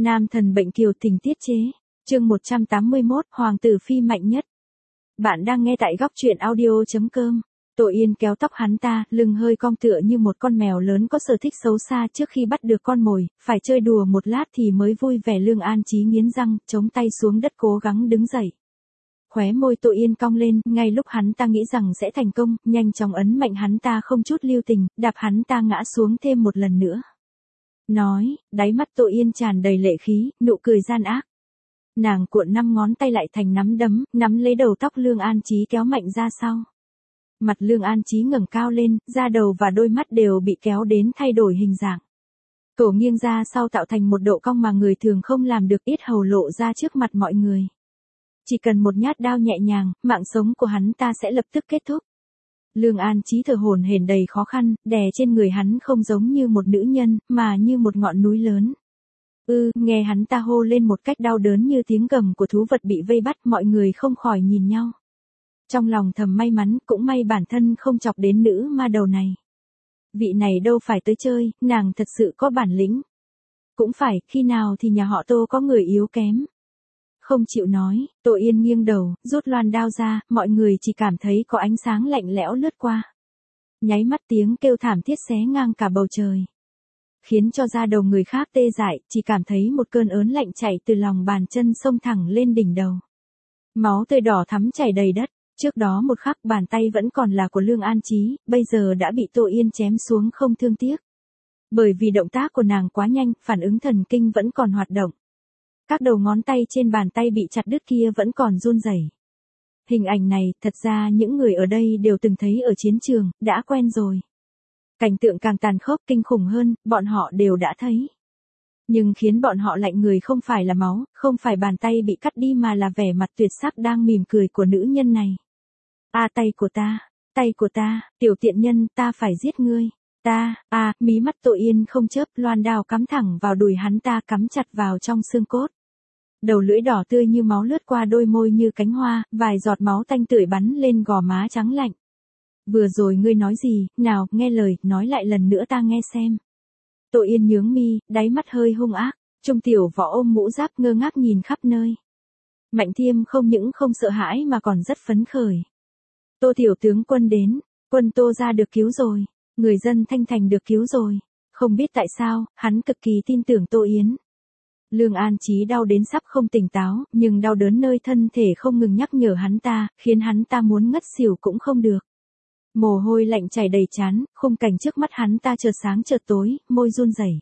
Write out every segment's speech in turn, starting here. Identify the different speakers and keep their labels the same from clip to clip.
Speaker 1: Nam thần bệnh kiều tình tiết chế. Chương 181, Hoàng tử phi mạnh nhất. Bạn đang nghe tại góc truyện audio.com. Tội Yên kéo tóc hắn ta, lưng hơi cong tựa như một con mèo lớn có sở thích xấu xa trước khi bắt được con mồi, phải chơi đùa một lát thì mới vui vẻ. Lương An Chí nghiến răng, chống tay xuống đất cố gắng đứng dậy. Khóe môi Tội Yên cong lên, ngay lúc hắn ta nghĩ rằng sẽ thành công, nhanh chóng ấn mạnh hắn ta không chút lưu tình, đạp hắn ta ngã xuống thêm một lần nữa. Nói, đáy mắt Tội Yên tràn đầy lệ khí, nụ cười gian ác. Nàng cuộn 5 ngón tay lại thành nắm đấm, nắm lấy đầu tóc Lương An Chí kéo mạnh ra sau. Mặt Lương An Chí ngẩng cao lên, da đầu và đôi mắt đều bị kéo đến thay đổi hình dạng. Cổ nghiêng ra sau tạo thành một độ cong mà người thường không làm được, yết hầu lộ ra trước mặt mọi người. Chỉ cần một nhát đao nhẹ nhàng, mạng sống của hắn ta sẽ lập tức kết thúc. Lương An Chí thở hổn hển đầy khó khăn, đè trên người hắn không giống như một nữ nhân, mà như một ngọn núi lớn. Nghe hắn ta hô lên một cách đau đớn như tiếng gầm của thú vật bị vây bắt, mọi người không khỏi nhìn nhau. Trong lòng thầm may mắn, cũng may bản thân không chọc đến nữ ma đầu này. Vị này đâu phải tới chơi, nàng thật sự có bản lĩnh. Cũng phải, khi nào thì nhà họ Tô có người yếu kém. Không chịu nói, Tội Yên nghiêng đầu, rút loan đao ra, mọi người chỉ cảm thấy có ánh sáng lạnh lẽo lướt qua. Nháy mắt tiếng kêu thảm thiết xé ngang cả bầu trời. Khiến cho da đầu người khác tê dại, chỉ cảm thấy một cơn ớn lạnh chảy từ lòng bàn chân xông thẳng lên đỉnh đầu. Máu tươi đỏ thắm chảy đầy đất, trước đó một khắc bàn tay vẫn còn là của Lương An Chí, bây giờ đã bị Tội Yên chém xuống không thương tiếc. Bởi vì động tác của nàng quá nhanh, phản ứng thần kinh vẫn còn hoạt động. Các đầu ngón tay trên bàn tay bị chặt đứt kia vẫn còn run rẩy. Hình ảnh này, thật ra những người ở đây đều từng thấy ở chiến trường, đã quen rồi. Cảnh tượng càng tàn khốc kinh khủng hơn, bọn họ đều đã thấy. Nhưng khiến bọn họ lạnh người không phải là máu, không phải bàn tay bị cắt đi mà là vẻ mặt tuyệt sắc đang mỉm cười của nữ nhân này. Tay của ta, tiểu tiện nhân, ta phải giết ngươi. Mí mắt Tội Yên không chớp, loan đao cắm thẳng vào đùi hắn ta, cắm chặt vào trong xương cốt. Đầu lưỡi đỏ tươi như máu lướt qua đôi môi như cánh hoa, vài giọt máu tanh tưởi bắn lên gò má trắng lạnh. Vừa rồi ngươi nói gì, nào, nghe lời, nói lại lần nữa ta nghe xem. Tội Yên nhướng mi, đáy mắt hơi hung ác, Trung tiểu võ ôm mũ giáp ngơ ngác nhìn khắp nơi. Mạnh Thiêm không những không sợ hãi mà còn rất phấn khởi. Tô tiểu tướng quân đến, quân Tô gia được cứu rồi, người dân Thanh Thành được cứu rồi. Không biết tại sao, hắn cực kỳ tin tưởng Tô Yến. Lương An Chí đau đến sắp không tỉnh táo, nhưng đau đớn nơi thân thể không ngừng nhắc nhở hắn ta, khiến hắn ta muốn ngất xỉu cũng không được. Mồ hôi lạnh chảy đầy trán, khung cảnh trước mắt hắn ta chợt sáng chợt tối, môi run rẩy.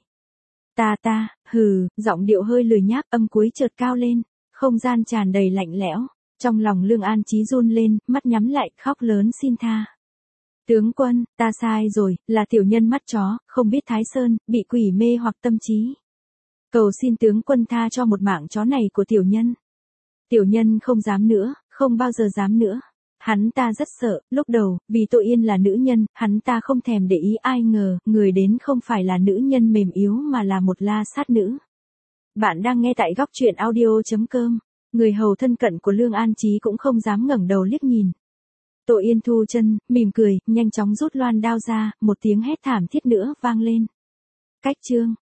Speaker 1: Giọng điệu hơi lười nhác, âm cuối chợt cao lên, không gian tràn đầy lạnh lẽo. Trong lòng Lương An Chí run lên, mắt nhắm lại, khóc lớn xin tha. Tướng quân, ta sai rồi, là tiểu nhân mắt chó, không biết Thái Sơn, bị quỷ mê hoặc tâm trí. Cầu xin tướng quân tha cho một mạng chó này của tiểu nhân. Tiểu nhân không dám nữa, không bao giờ dám nữa. Hắn ta rất sợ, lúc đầu, vì Tội Yên là nữ nhân, hắn ta không thèm để ý, ai ngờ, người đến không phải là nữ nhân mềm yếu mà là một la sát nữ. Bạn đang nghe tại góc truyện audio.com, người hầu thân cận của Lương An Chí cũng không dám ngẩng đầu liếc nhìn. Tội Yên thu chân, mỉm cười, nhanh chóng rút loan đao ra, một tiếng hét thảm thiết nữa vang lên. Cách chương.